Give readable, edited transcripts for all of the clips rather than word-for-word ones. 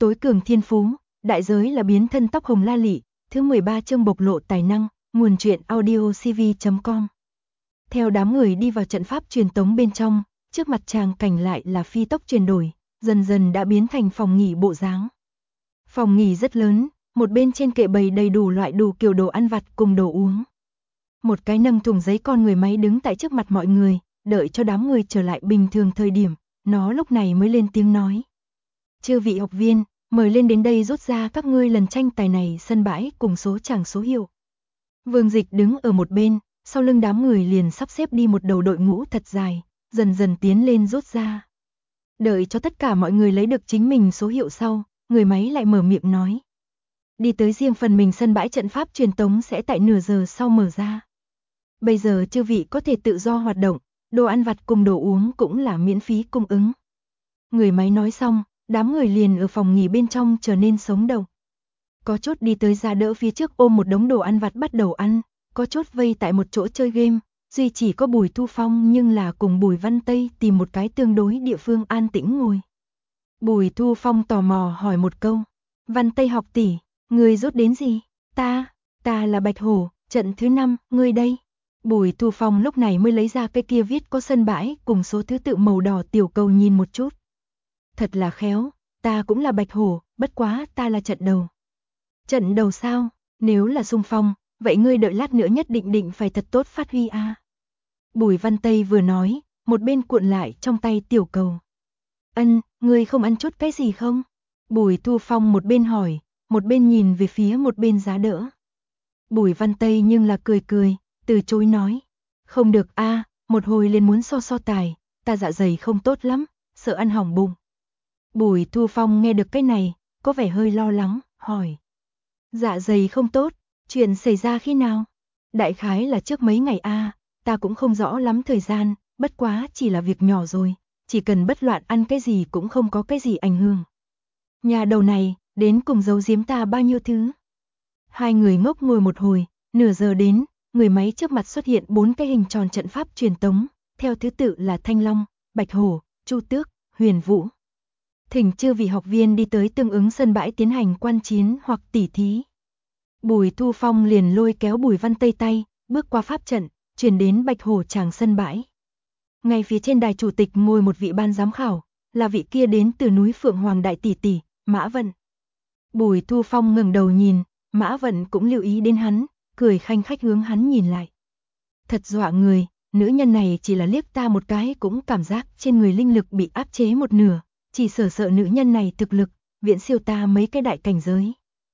tối cường thiên phú, đại giới là biến thân tóc hồng la lị, thứ 13 chương bộc lộ tài năng, nguồn truyện audiocv.com. Theo đám người đi vào trận pháp truyền tống bên trong, trước mặt chàng cảnh lại là phi tốc chuyển đổi, dần dần đã biến thành phòng nghỉ bộ dáng. Phòng nghỉ rất lớn, một bên trên kệ bày đầy đủ loại đủ kiểu đồ ăn vặt cùng đồ uống. Một cái nâng thùng giấy con người máy đứng tại trước mặt mọi người, đợi cho đám người trở lại bình thường thời điểm, nó lúc này mới lên tiếng nói. Chư vị học viên, mời lên đến đây rút ra các ngươi lần tranh tài này sân bãi cùng số chàng số hiệu. Vương Dịch đứng ở một bên, sau lưng đám người liền sắp xếp đi một đầu đội ngũ thật dài, dần dần tiến lên rút ra. Đợi cho tất cả mọi người lấy được chính mình số hiệu sau, người máy lại mở miệng nói. Đi tới riêng phần mình sân bãi trận pháp truyền tống sẽ tại nửa giờ sau mở ra. Bây giờ chư vị có thể tự do hoạt động, đồ ăn vặt cùng đồ uống cũng là miễn phí cung ứng. Người máy nói xong, đám người liền ở phòng nghỉ bên trong trở nên sống động. Có chốt đi tới ra đỡ phía trước ôm một đống đồ ăn vặt bắt đầu ăn, có chốt vây tại một chỗ chơi game, duy chỉ có Bùi Thu Phong nhưng là cùng Bùi Văn Tây tìm một cái tương đối địa phương an tĩnh ngồi. Bùi Thu Phong tò mò hỏi một câu, Văn Tây học tỷ, ngươi rút đến gì? Ta là Bạch Hổ, trận thứ 5, ngươi đây. Bùi Thu Phong lúc này mới lấy ra cái kia viết có sân bãi cùng số thứ tự màu đỏ tiểu cầu nhìn một chút. Thật là khéo, ta cũng là Bạch Hổ, bất quá ta là trận đầu. Trận đầu sao? Nếu là xung phong, vậy ngươi đợi lát nữa nhất định phải thật tốt phát huy a. Bùi Văn Tây vừa nói, một bên cuộn lại trong tay tiểu cầu. Ngươi không ăn chút cái gì không? Bùi Thu Phong một bên hỏi, một bên nhìn về phía một bên giá đỡ. Bùi Văn Tây nhưng là cười, từ chối nói. Không được a, một hồi liền muốn so tài, ta dạ dày không tốt lắm, sợ ăn hỏng bụng. Bùi Thu Phong nghe được cái này, có vẻ hơi lo lắng, hỏi. Dạ dày không tốt, chuyện xảy ra khi nào? Đại khái là trước mấy ngày a, ta cũng không rõ lắm thời gian, bất quá chỉ là việc nhỏ rồi, chỉ cần bất loạn ăn cái gì cũng không có cái gì ảnh hưởng. Nhà đầu này, đến cùng giấu giếm ta bao nhiêu thứ. Hai người ngốc ngồi một hồi, nửa giờ đến, người máy trước mặt xuất hiện 4 cái hình tròn trận pháp truyền tống, theo thứ tự là Thanh Long, Bạch Hổ, Chu Tước, Huyền Vũ. Thỉnh chư vị học viên đi tới tương ứng sân bãi tiến hành quan chiến hoặc tỉ thí. Bùi Thu Phong liền lôi kéo Bùi Văn Tây tay, bước qua pháp trận, chuyển đến Bạch Hổ tràng sân bãi. Ngay phía trên đài chủ tịch ngồi một vị ban giám khảo, là vị kia đến từ núi Phượng Hoàng đại tỷ tỷ, Mã Vận. Bùi Thu Phong ngẩng đầu nhìn, Mã Vận cũng lưu ý đến hắn, cười khanh khách hướng hắn nhìn lại. Thật dọa người, nữ nhân này chỉ là liếc ta một cái cũng cảm giác trên người linh lực bị áp chế một nửa, chỉ sợ nữ nhân này thực lực, viễn siêu ta mấy cái đại cảnh giới.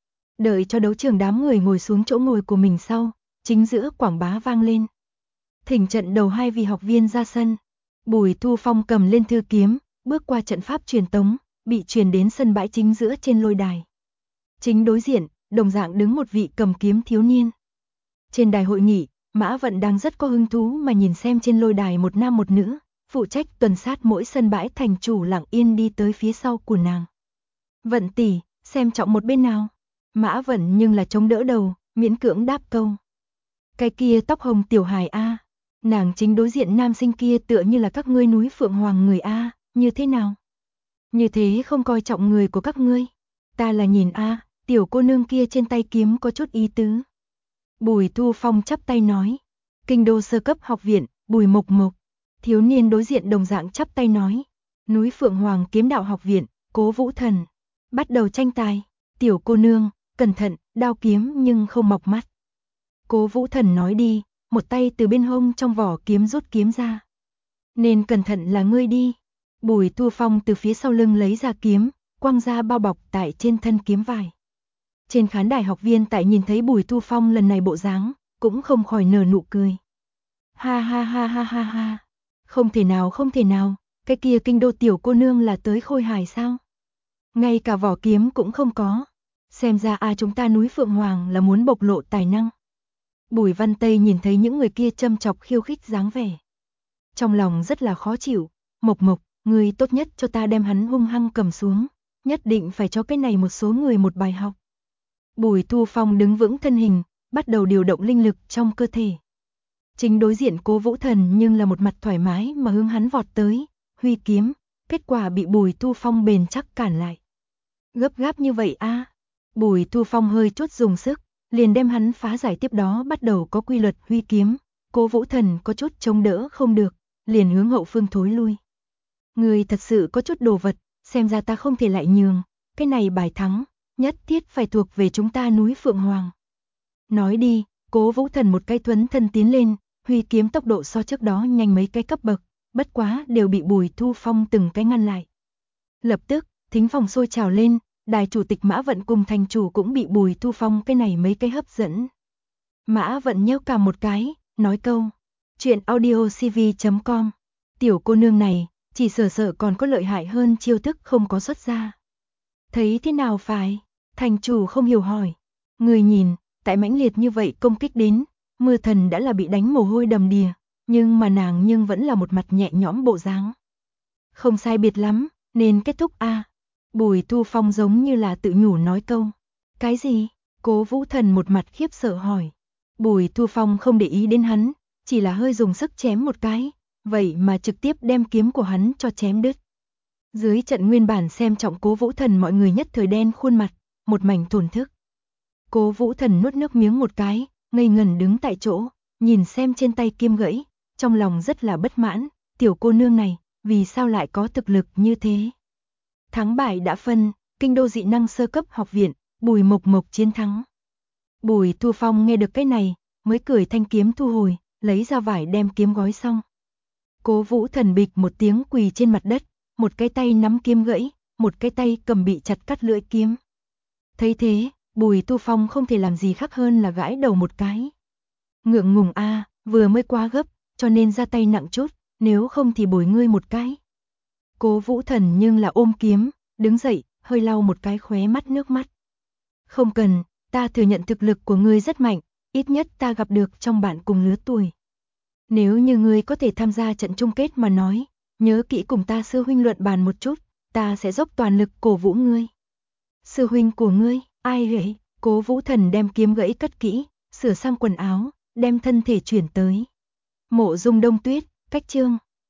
Đợi cho đấu trường đám người ngồi xuống chỗ ngồi của mình sau, chính giữa quảng bá vang lên. Thỉnh trận đầu 2 vị học viên ra sân. Bùi Thu Phong cầm lên thư kiếm, bước qua trận pháp truyền tống, bị truyền đến sân bãi chính giữa trên lôi đài. Chính đối diện, đồng dạng đứng một vị cầm kiếm thiếu niên. Trên đài hội nghị, Mã Vận đang rất có hứng thú mà nhìn xem trên lôi đài một nam một nữ, phụ trách tuần sát mỗi sân bãi thành chủ lặng yên đi tới phía sau của nàng. Vận tỷ, xem trọng một bên nào? Mã Vận nhưng là chống đỡ đầu, miễn cưỡng đáp câu. Cái kia tóc hồng tiểu hài a, nàng chính đối diện nam sinh kia tựa như là các ngươi núi Phượng Hoàng người a, như thế nào? Như thế không coi trọng người của các ngươi. Ta là nhìn a, tiểu cô nương kia trên tay kiếm có chút ý tứ. Bùi Thu Phong chắp tay nói. Kinh đô sơ cấp học viện, Bùi Mộc Mộc. Thiếu niên đối diện đồng dạng chắp tay nói. Núi Phượng Hoàng kiếm đạo học viện, Cố Vũ Thần. Bắt đầu tranh tài. Tiểu cô nương, cẩn thận, đao kiếm nhưng không mọc mắt. Cố Vũ Thần nói đi, một tay từ bên hông trong vỏ kiếm rút kiếm ra. Nên cẩn thận là ngươi đi. Bùi Thu Phong từ phía sau lưng lấy ra kiếm, quăng ra bao bọc tại trên thân kiếm vải. Trên khán đài học viên tại nhìn thấy Bùi Thu Phong lần này bộ dáng, cũng không khỏi nở nụ cười. Ha ha ha ha ha ha. Không thể nào, cái kia kinh đô tiểu cô nương là tới khôi hài sao? Ngay cả vỏ kiếm cũng không có. Xem ra chúng ta núi Phượng Hoàng là muốn bộc lộ tài năng. Bùi Văn Tây nhìn thấy những người kia châm chọc khiêu khích dáng vẻ. Trong lòng rất là khó chịu. Mộc Mộc, ngươi tốt nhất cho ta đem hắn hung hăng cầm xuống. Nhất định phải cho cái này một số người một bài học. Bùi Thu Phong đứng vững thân hình, bắt đầu điều động linh lực trong cơ thể. Chính đối diện Cố Vũ Thần nhưng là một mặt thoải mái mà hướng hắn vọt tới, huy kiếm, kết quả bị Bùi Thu Phong bền chắc cản lại. Gấp gáp như vậy a? Bùi Thu Phong hơi chút dùng sức, liền đem hắn phá giải, tiếp đó bắt đầu có quy luật huy kiếm. Cố Vũ Thần có chút chống đỡ không được, liền hướng hậu phương thối lui. Người thật sự có chút đồ vật, xem ra ta không thể lại nhường, cái này bài thắng, nhất thiết phải thuộc về chúng ta núi Phượng Hoàng. Nói đi, Cố Vũ Thần một cái thuấn thân tiến lên, huy kiếm tốc độ so trước đó nhanh mấy cái cấp bậc, bất quá đều bị Bùi Thu Phong từng cái ngăn lại. Lập tức, thính phòng sôi trào lên, đài chủ tịch Mã Vận cùng thành chủ cũng bị Bùi Thu Phong cái này mấy cái hấp dẫn. Mã Vận nhếch cằm một cái, nói câu, chuyện audiocv.com, tiểu cô nương này, chỉ sợ còn có lợi hại hơn chiêu thức không có xuất ra. Thấy thế nào phải? Thành chủ không hiểu hỏi. Người nhìn, tại mãnh liệt như vậy công kích đến, Mưa Thần đã là bị đánh mồ hôi đầm đìa, nhưng mà nàng nhưng vẫn là một mặt nhẹ nhõm bộ dáng. Không sai biệt lắm, nên kết thúc a. Bùi Thu Phong giống như là tự nhủ nói câu. Cái gì? Cố Vũ Thần một mặt khiếp sợ hỏi. Bùi Thu Phong không để ý đến hắn, chỉ là hơi dùng sức chém một cái, vậy mà trực tiếp đem kiếm của hắn cho chém đứt. Dưới trận nguyên bản xem trọng Cố Vũ Thần mọi người nhất thời đen khuôn mặt, một mảnh thổn thức. Cố Vũ Thần nuốt nước miếng một cái, ngây ngẩn đứng tại chỗ, nhìn xem trên tay kiếm gãy, trong lòng rất là bất mãn, tiểu cô nương này, vì sao lại có thực lực như thế? Thắng bại đã phân, kinh đô dị năng sơ cấp học viện, Bùi Mộc Mộc chiến thắng. Bùi Thu Phong nghe được cái này, mới cười thanh kiếm thu hồi, lấy ra vải đem kiếm gói xong. Cố Vũ Thần bịch một tiếng quỳ trên mặt đất, một cái tay nắm kiếm gãy, một cái tay cầm bị chặt cắt lưỡi kiếm. Thấy thế, Bùi Thu Phong không thể làm gì khác hơn là gãi đầu một cái. Ngượng ngùng a, vừa mới quá gấp, cho nên ra tay nặng chút, nếu không thì bồi ngươi một cái. Cố Vũ Thần nhưng là ôm kiếm, đứng dậy, hơi lau một cái khóe mắt nước mắt. Không cần, ta thừa nhận thực lực của ngươi rất mạnh, ít nhất ta gặp được trong bạn cùng lứa tuổi. Nếu như ngươi có thể tham gia trận chung kết mà nói, nhớ kỹ cùng ta sư huynh luận bàn một chút, ta sẽ dốc toàn lực cổ vũ ngươi. Sư huynh của ngươi, ai vậy? Cố Vũ Thần đem kiếm gãy cất kỹ, sửa sang quần áo, đem thân thể chuyển tới. Mộ Dung Đông Tuyết, cách chương